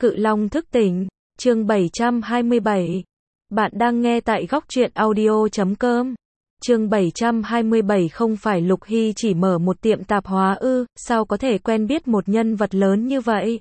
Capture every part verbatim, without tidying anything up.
Cự Long thức tỉnh, chương bảy trăm hai mươi bảy. Bạn đang nghe tại góc truyện audio chấm com. Chương bảy trăm hai mươi bảy. Không phải Lục Hy chỉ mở một tiệm tạp hóa ư, sao có thể quen biết một nhân vật lớn như vậy?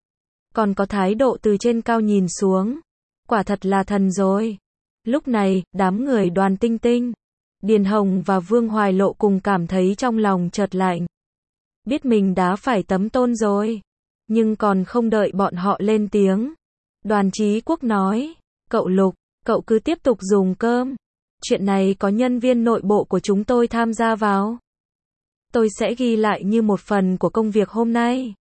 Còn có thái độ từ trên cao nhìn xuống. Quả thật là thần rồi. Lúc này, đám người Đoàn Tinh Tinh, Điền Hồng và Vương Hoài Lộ cùng cảm thấy trong lòng chợt lạnh. Biết mình đã phải tấm tôn rồi. Nhưng còn không đợi bọn họ lên tiếng. Đoàn Chí Quốc nói, cậu Lục, cậu cứ tiếp tục dùng cơm. Chuyện này có nhân viên nội bộ của chúng tôi tham gia vào. Tôi sẽ ghi lại như một phần của công việc hôm nay.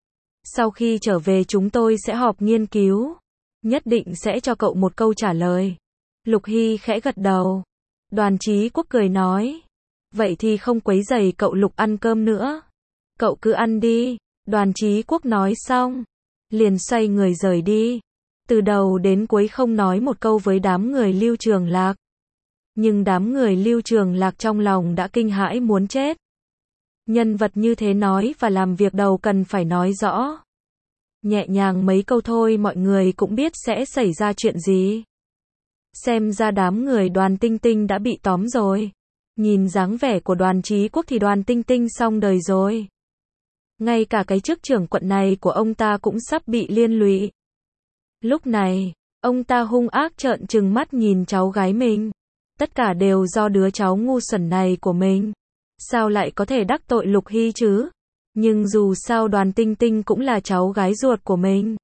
Sau khi trở về chúng tôi sẽ họp nghiên cứu. Nhất định sẽ cho cậu một câu trả lời. Lục Hy khẽ gật đầu. Đoàn Chí Quốc cười nói, vậy thì không quấy rầy cậu Lục ăn cơm nữa. Cậu cứ ăn đi. Đoàn Chí Quốc nói xong, liền xoay người rời đi. Từ đầu đến cuối không nói một câu với đám người Lưu Trường Lạc. Nhưng đám người Lưu Trường Lạc trong lòng đã kinh hãi muốn chết. Nhân vật như thế nói và làm việc đầu cần phải nói rõ. Nhẹ nhàng mấy câu thôi mọi người cũng biết sẽ xảy ra chuyện gì. Xem ra đám người Đoàn Tinh Tinh đã bị tóm rồi. Nhìn dáng vẻ của Đoàn Chí Quốc thì Đoàn Tinh Tinh xong đời rồi. Ngay cả cái chức trưởng quận này của ông ta cũng sắp bị liên lụy. Lúc này, ông ta hung ác trợn trừng mắt nhìn cháu gái mình. Tất cả đều do đứa cháu ngu xuẩn này của mình. Sao lại có thể đắc tội Lục Hy chứ? Nhưng dù sao Đoàn Tinh Tinh cũng là cháu gái ruột của mình.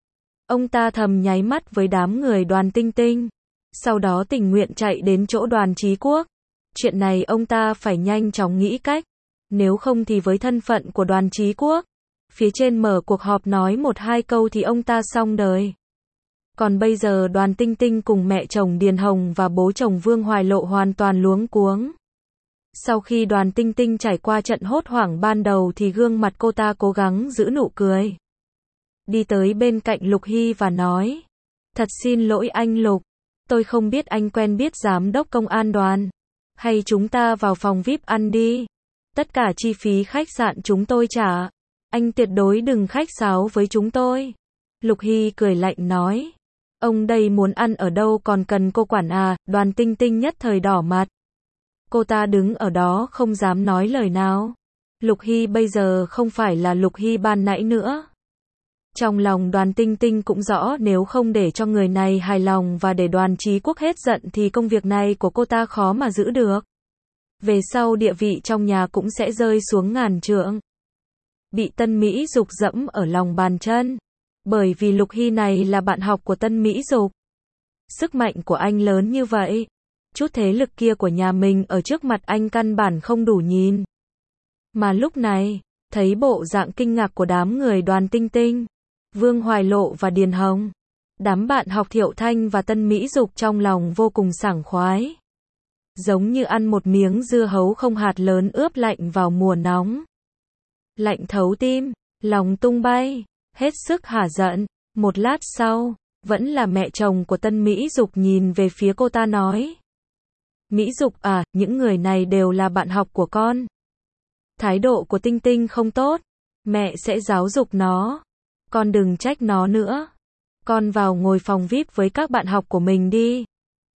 Ông ta thầm nháy mắt với đám người Đoàn Tinh Tinh. Sau đó tình nguyện chạy đến chỗ Đoàn Chí Quốc. Chuyện này ông ta phải nhanh chóng nghĩ cách. Nếu không thì với thân phận của Đoàn Chí Quốc, phía trên mở cuộc họp nói một hai câu thì ông ta xong đời. Còn bây giờ Đoàn Tinh Tinh cùng mẹ chồng Điền Hồng và bố chồng Vương Hoài Lộ hoàn toàn luống cuống. Sau khi Đoàn Tinh Tinh trải qua trận hốt hoảng ban đầu thì gương mặt cô ta cố gắng giữ nụ cười. Đi tới bên cạnh Lục Hy và nói, thật xin lỗi anh Lục, tôi không biết anh quen biết giám đốc công an Đoàn. Hay chúng ta vào phòng vi ai pi ăn đi. Tất cả chi phí khách sạn chúng tôi trả. Anh tuyệt đối đừng khách sáo với chúng tôi. Lục Hy cười lạnh nói. Ông đây muốn ăn ở đâu còn cần cô quản à? Đoàn Tinh Tinh nhất thời đỏ mặt. Cô ta đứng ở đó không dám nói lời nào. Lục Hy bây giờ không phải là Lục Hy ban nãy nữa. Trong lòng Đoàn Tinh Tinh cũng rõ nếu không để cho người này hài lòng và để Đoàn Chí Quốc hết giận thì công việc này của cô ta khó mà giữ được. Về sau địa vị trong nhà cũng sẽ rơi xuống ngàn trượng. Bị Tân Mỹ Dục dẫm ở lòng bàn chân. Bởi vì Lục Hy này là bạn học của Tân Mỹ Dục. Sức mạnh của anh lớn như vậy. Chút thế lực kia của nhà mình ở trước mặt anh căn bản không đủ nhìn. Mà lúc này, thấy bộ dạng kinh ngạc của đám người Đoàn Tinh Tinh, Vương Hoài Lộ và Điền Hồng. Đám bạn học Thiệu Thanh và Tân Mỹ Dục trong lòng vô cùng sảng khoái. Giống như ăn một miếng dưa hấu không hạt lớn ướp lạnh vào mùa nóng. Lạnh thấu tim, lòng tung bay, hết sức hả giận. Một lát sau, vẫn là mẹ chồng của Tân Mỹ Dục nhìn về phía cô ta nói. Mỹ Dục à, những người này đều là bạn học của con. Thái độ của Tinh Tinh không tốt. Mẹ sẽ giáo dục nó. Con đừng trách nó nữa. Con vào ngồi phòng vi ai pi với các bạn học của mình đi.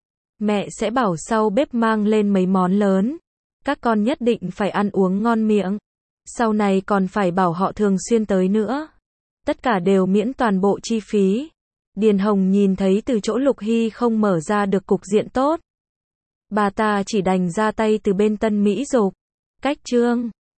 Mẹ sẽ bảo sau bếp mang lên mấy món lớn. Các con nhất định phải ăn uống ngon miệng. Sau này còn phải bảo họ thường xuyên tới nữa. Tất cả đều miễn toàn bộ chi phí. Điền Hồng nhìn thấy từ chỗ Lục Hy không mở ra được cục diện tốt. Bà ta chỉ đành ra tay từ bên Tân Mỹ Dục. Cách chương